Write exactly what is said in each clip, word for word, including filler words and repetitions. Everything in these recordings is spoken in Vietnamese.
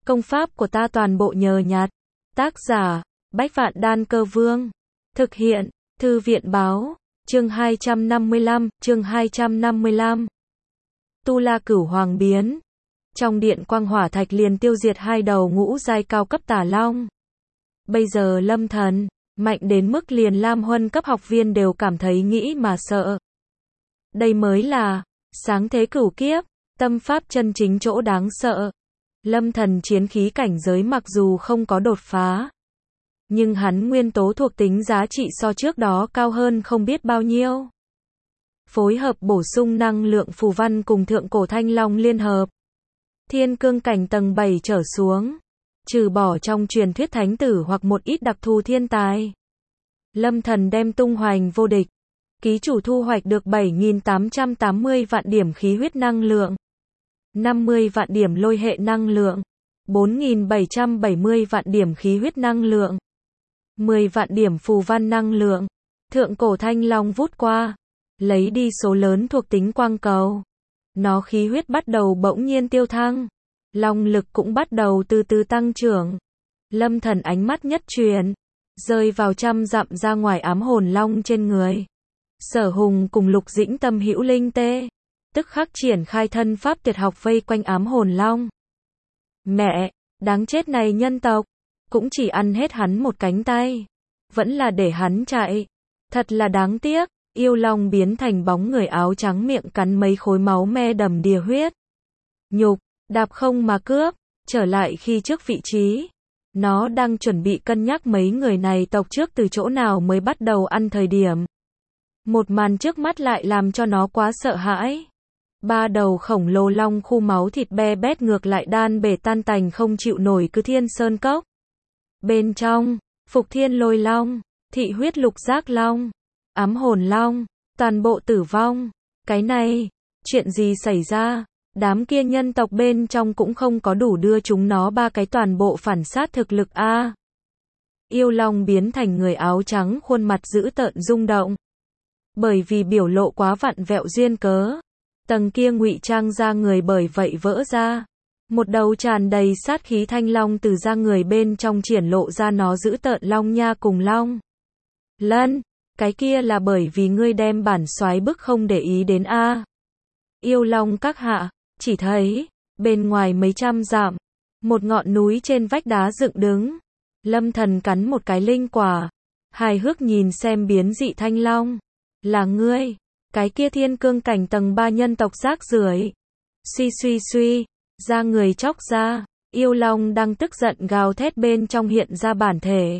Công pháp của ta toàn bộ nhờ nhặt. Tác giả, Bách Vạn Đan Cơ Vương. Thực hiện, Thư viện Báo. Chương hai trăm năm mươi lăm, chương hai trăm năm mươi lăm. Tu La Cửu Hoàng biến. Trong điện quang hỏa thạch liền tiêu diệt hai đầu ngũ giai cao cấp tà long. Bây giờ Lâm Thần, mạnh đến mức liền Lam Huân cấp học viên đều cảm thấy nghĩ mà sợ. Đây mới là, sáng thế cửu kiếp, tâm pháp chân chính chỗ đáng sợ. Lâm Thần chiến khí cảnh giới mặc dù không có đột phá, nhưng hắn nguyên tố thuộc tính giá trị so trước đó cao hơn không biết bao nhiêu. Phối hợp bổ sung năng lượng phù văn cùng thượng cổ thanh long liên hợp. Thiên cương cảnh tầng bảy trở xuống, trừ bỏ trong truyền thuyết thánh tử hoặc một ít đặc thù thiên tài, Lâm Thần đem tung hoành vô địch. Ký chủ thu hoạch được bảy nghìn tám trăm tám mươi vạn điểm khí huyết năng lượng, năm mươi vạn điểm lôi hệ năng lượng, bốn nghìn bảy trăm bảy mươi vạn điểm khí huyết năng lượng, mười vạn điểm phù văn năng lượng. Thượng cổ thanh long vút qua, lấy đi số lớn thuộc tính quang cầu. Nó khí huyết bắt đầu bỗng nhiên tiêu thăng, long lực cũng bắt đầu từ từ tăng trưởng. Lâm Thần ánh mắt nhất chuyển, rơi vào trăm dặm ra ngoài ám hồn long trên người. Sở Hùng cùng Lục Dĩnh Tâm hữu linh tê, tức khắc triển khai thân pháp tuyệt học vây quanh ám hồn long. Mẹ, đáng chết này nhân tộc, cũng chỉ ăn hết hắn một cánh tay, vẫn là để hắn chạy. Thật là đáng tiếc. Yêu long biến thành bóng người áo trắng miệng cắn mấy khối máu me đầm đìa huyết. Nhục, đạp không mà cướp, trở lại khi trước vị trí. Nó đang chuẩn bị cân nhắc mấy người này tộc trước từ chỗ nào mới bắt đầu ăn thời điểm. Một màn trước mắt lại làm cho nó quá sợ hãi. Ba đầu khổng lồ long khu máu thịt be bét ngược lại đan bể tan tành không chịu nổi cứ thiên sơn cốc. Bên trong, Phục Thiên Lôi Long, Thị Huyết Lục Giác Long, Ám Hồn Long, toàn bộ tử vong. Cái này, chuyện gì xảy ra? Đám kia nhân tộc bên trong cũng không có đủ đưa chúng nó ba cái toàn bộ phản sát thực lực a. À, yêu long biến thành người áo trắng khuôn mặt dữ tợn rung động. Bởi vì biểu lộ quá vặn vẹo duyên cớ, tầng kia ngụy trang ra người bởi vậy vỡ ra. Một đầu tràn đầy sát khí thanh long từ ra người bên trong triển lộ ra, nó dữ tợn long nha cùng long lân. Cái kia là bởi vì ngươi đem bản soái bức không để ý đến a. À, yêu long các hạ, chỉ thấy bên ngoài mấy trăm dặm, một ngọn núi trên vách đá dựng đứng. Lâm Thần cắn một cái linh quả, hài hước nhìn xem biến dị thanh long. Là ngươi, cái kia thiên cương cảnh tầng ba nhân tộc rác rưởi. Suy suy suy, da người chóc ra, yêu long đang tức giận gào thét, bên trong hiện ra bản thể.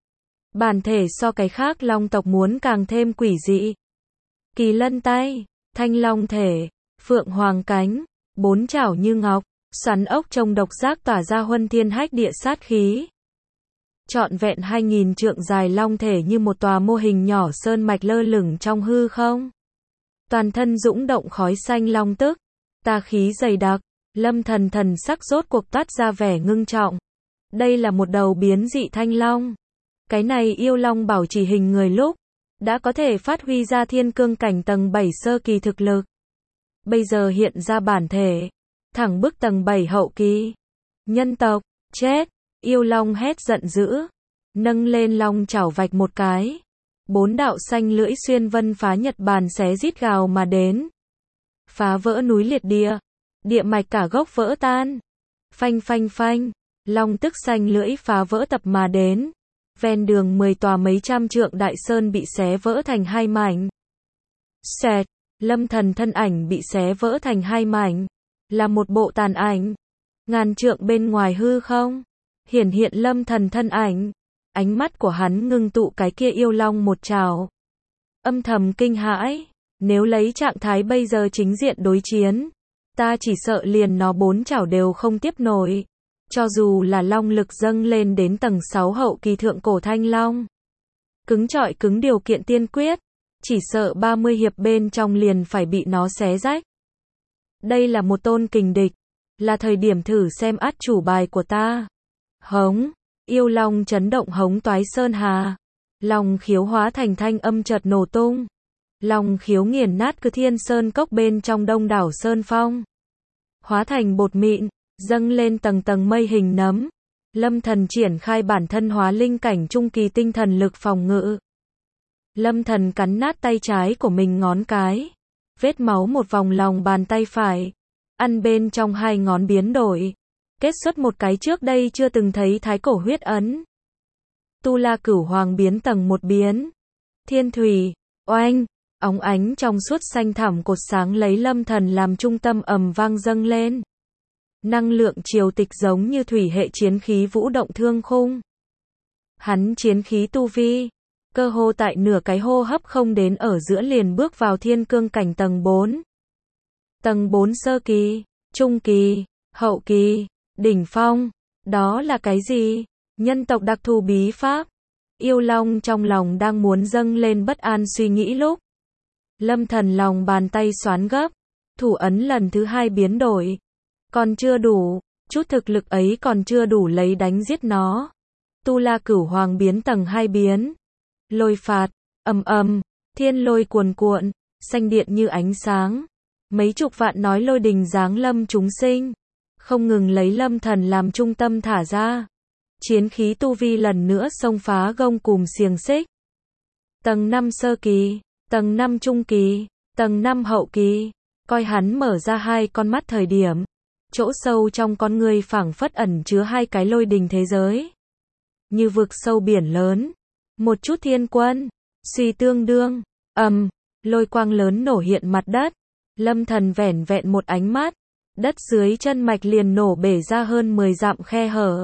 Bản thể so cái khác long tộc muốn càng thêm quỷ dị. Kỳ lân tay, thanh long thể, phượng hoàng cánh, bốn chảo như ngọc, xoắn ốc trông độc giác tỏa ra huân thiên hách địa sát khí. Trọn vẹn hai nghìn trượng dài long thể như một tòa mô hình nhỏ sơn mạch lơ lửng trong hư không. Toàn thân dũng động khói xanh long tức, tà khí dày đặc. Lâm Thần thần sắc rốt cuộc toát ra vẻ ngưng trọng. Đây là một đầu biến dị thanh long. Cái này yêu long bảo trì hình người lúc đã có thể phát huy ra thiên cương cảnh tầng bảy sơ kỳ thực lực. Bây giờ hiện ra bản thể, thẳng bức tầng bảy hậu kỳ. Nhân tộc, chết! Yêu long hét giận dữ, nâng lên long chảo vạch một cái. Bốn đạo xanh lưỡi xuyên vân phá Nhật Bản xé rít gào mà đến. Phá vỡ núi liệt địa, địa mạch cả gốc vỡ tan. Phanh phanh phanh, long tức xanh lưỡi phá vỡ tập mà đến. Ven đường mười tòa mấy trăm trượng đại sơn bị xé vỡ thành hai mảnh. Xẹt, Lâm Thần thân ảnh bị xé vỡ thành hai mảnh, là một bộ tàn ảnh. Ngàn trượng bên ngoài hư không, hiển hiện Lâm Thần thân ảnh. Ánh mắt của hắn ngưng tụ cái kia yêu long một trảo. Âm thầm kinh hãi, nếu lấy trạng thái bây giờ chính diện đối chiến, ta chỉ sợ liền nó bốn chảo đều không tiếp nổi. Cho dù là long lực dâng lên đến tầng sáu hậu kỳ thượng cổ thanh long, cứng trọi cứng điều kiện tiên quyết, chỉ sợ ba mươi hiệp bên trong liền phải bị nó xé rách. Đây là một tôn kình địch, là thời điểm thử xem át chủ bài của ta. Hống, yêu long chấn động hống toái sơn hà. Long khiếu hóa thành thanh âm chợt nổ tung. Long khiếu nghiền nát cứ thiên sơn cốc bên trong đông đảo sơn phong, hóa thành bột mịn, dâng lên tầng tầng mây hình nấm. Lâm Thần triển khai bản thân hóa linh cảnh trung kỳ tinh thần lực phòng ngự. Lâm Thần cắn nát tay trái của mình ngón cái. Vết máu một vòng lòng bàn tay phải. Ăn bên trong hai ngón biến đổi. Kết xuất một cái trước đây chưa từng thấy thái cổ huyết ấn. Tu La Cửu Hoàng biến tầng một biến. Thiên thủy, oanh, óng ánh trong suốt xanh thẳm cột sáng lấy Lâm Thần làm trung tâm ầm vang dâng lên. Năng lượng triều tịch giống như thủy hệ chiến khí vũ động thương khung. Hắn chiến khí tu vi, cơ hồ tại nửa cái hô hấp không đến ở giữa liền bước vào thiên cương cảnh tầng bốn. Tầng bốn sơ kỳ, trung kỳ, hậu kỳ, đỉnh phong. Đó là cái gì? Nhân tộc đặc thù bí pháp. Yêu Long trong lòng đang muốn dâng lên bất an suy nghĩ lúc. Lâm Thần lòng bàn tay xoán gấp. Thủ ấn lần thứ hai biến đổi. Còn chưa đủ, chút thực lực ấy còn chưa đủ lấy đánh giết nó. Tu La Cửu Hoàng biến tầng hai biến. Lôi phạt, ầm ầm, thiên lôi cuồn cuộn, xanh điện như ánh sáng. Mấy chục vạn nói lôi đình giáng lâm chúng sinh. Không ngừng lấy Lâm Thần làm trung tâm thả ra. Chiến khí tu vi lần nữa xông phá gông cùm xiềng xích. Tầng năm sơ kỳ, tầng năm trung kỳ, tầng năm hậu kỳ. Coi hắn mở ra hai con mắt thời điểm. Chỗ sâu trong con người phảng phất ẩn chứa hai cái lôi đình thế giới. Như vực sâu biển lớn. Một chút thiên quân. Suy tương đương. Ầm. Lôi quang lớn nổ hiện mặt đất. Lâm Thần vẻn vẹn một ánh mắt. Đất dưới chân mạch liền nổ bể ra hơn mười dặm khe hở.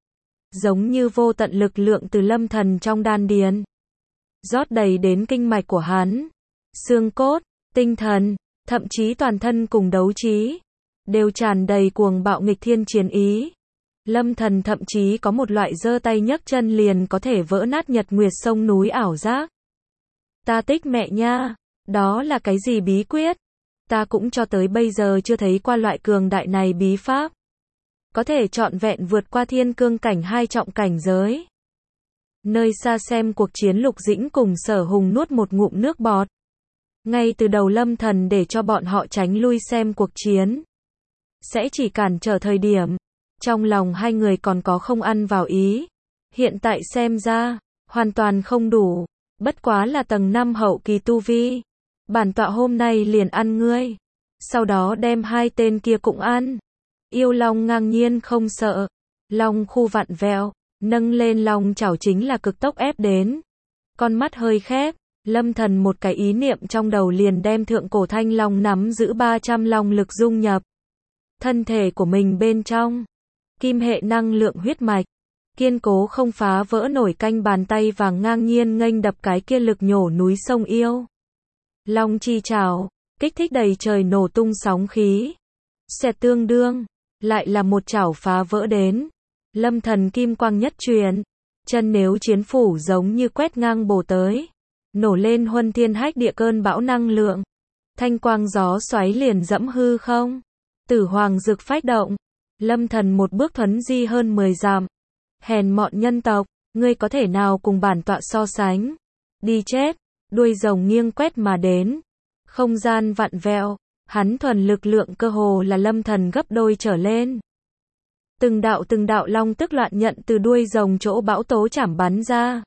Giống như vô tận lực lượng từ Lâm Thần trong đan điền. Rót đầy đến kinh mạch của hắn. Xương cốt, tinh thần, thậm chí toàn thân cùng đấu trí. Đều tràn đầy cuồng bạo nghịch thiên chiến ý. Lâm Thần thậm chí có một loại giơ tay nhấc chân liền có thể vỡ nát nhật nguyệt sông núi ảo giác. Ta tích mẹ nha, đó là cái gì bí quyết? Ta cũng cho tới bây giờ chưa thấy qua loại cường đại này bí pháp. Có thể trọn vẹn vượt qua thiên cương cảnh hai trọng cảnh giới. Nơi xa xem cuộc chiến Lục Dĩnh cùng Sở Hùng nuốt một ngụm nước bọt. Ngay từ đầu Lâm Thần để cho bọn họ tránh lui xem cuộc chiến. Sẽ chỉ cản trở thời điểm. Trong lòng hai người còn có không ăn vào ý. Hiện tại xem ra, hoàn toàn không đủ. Bất quá là tầng năm hậu kỳ tu vi. Bản tọa hôm nay liền ăn ngươi. Sau đó đem hai tên kia cũng ăn. Yêu Long ngang nhiên không sợ. Long khu vặn vẹo. Nâng lên long chảo chính là cực tốc ép đến. Con mắt hơi khép. Lâm Thần một cái ý niệm trong đầu liền đem thượng cổ thanh long nắm giữ ba trăm long lực dung nhập. Thân thể của mình bên trong. Kim hệ năng lượng huyết mạch. Kiên cố không phá vỡ nổi canh bàn tay vàng ngang nhiên nghênh đập cái kia lực nhổ núi sông yêu. Long chi trảo. Kích thích đầy trời nổ tung sóng khí. Xẹt tương đương. Lại là một chảo phá vỡ đến. Lâm Thần kim quang nhất truyền. Chân nếu chiến phủ giống như quét ngang bổ tới. Nổ lên huân thiên hách địa cơn bão năng lượng. Thanh quang gió xoáy liền dẫm hư không. Tử hoàng dực phách động. Lâm Thần một bước thuấn di hơn mười dặm. Hèn mọn nhân tộc, ngươi có thể nào cùng bản tọa so sánh? Đi chết. Đuôi rồng nghiêng quét mà đến. Không gian vặn vẹo. Hắn thuần lực lượng cơ hồ là Lâm Thần gấp đôi trở lên. Từng đạo từng đạo long tức loạn nhận từ đuôi rồng chỗ bão tố chảm bắn ra.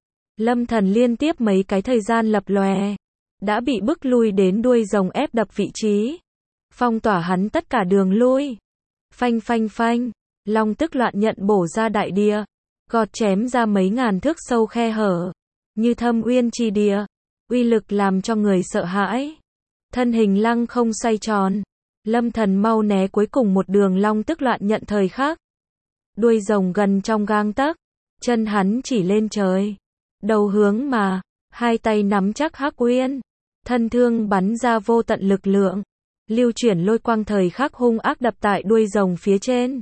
Lâm Thần liên tiếp mấy cái thời gian lập lòe. Đã bị bức lui đến đuôi rồng ép đập vị trí. Phong tỏa hắn tất cả đường lui. Phanh phanh phanh. Long tức loạn nhận bổ ra đại địa. Gọt chém ra mấy ngàn thước sâu khe hở. Như thâm uyên chi địa. Uy lực làm cho người sợ hãi. Thân hình lăng không xoay tròn. Lâm Thần mau né cuối cùng một đường long tức loạn nhận thời khắc. Đuôi rồng gần trong gang tấc. Chân hắn chỉ lên trời. Đầu hướng mà. Hai tay nắm chắc hắc uyên. Thân thương bắn ra vô tận lực lượng. Lưu chuyển lôi quang thời khắc hung ác đập tại đuôi rồng phía trên.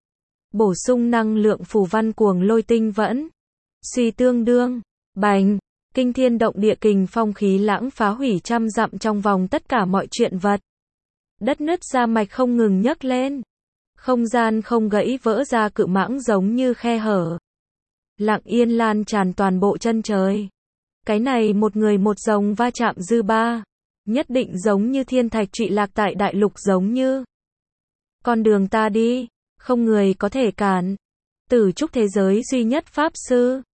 Bổ sung năng lượng phù văn cuồng lôi tinh vẫn. Suy tương đương. Bành. Kinh thiên động địa kình phong khí lãng phá hủy trăm dặm trong vòng tất cả mọi chuyện vật. Đất nứt ra mạch không ngừng nhấc lên. Không gian không gãy vỡ ra cự mãng giống như khe hở. Lặng yên lan tràn toàn bộ chân trời. Cái này một người một rồng va chạm dư ba. Nhất định giống như thiên thạch trụy lạc tại đại lục giống như. Con đường ta đi, không người có thể cản. Tử trúc thế giới duy nhất Pháp Sư.